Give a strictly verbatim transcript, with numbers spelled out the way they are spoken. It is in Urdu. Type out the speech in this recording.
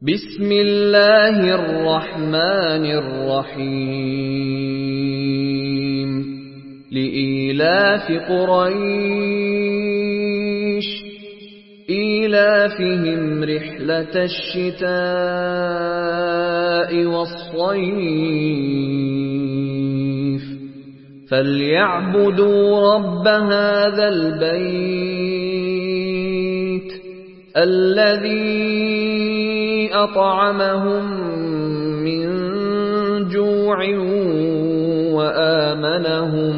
بسم الله الرحمن الرحيم لإيلاف قريش إيلافهم رحلة الشتاء والصيف فليعبدوا رب هذا البيت الذي أطعمهم من جوع وآمنهم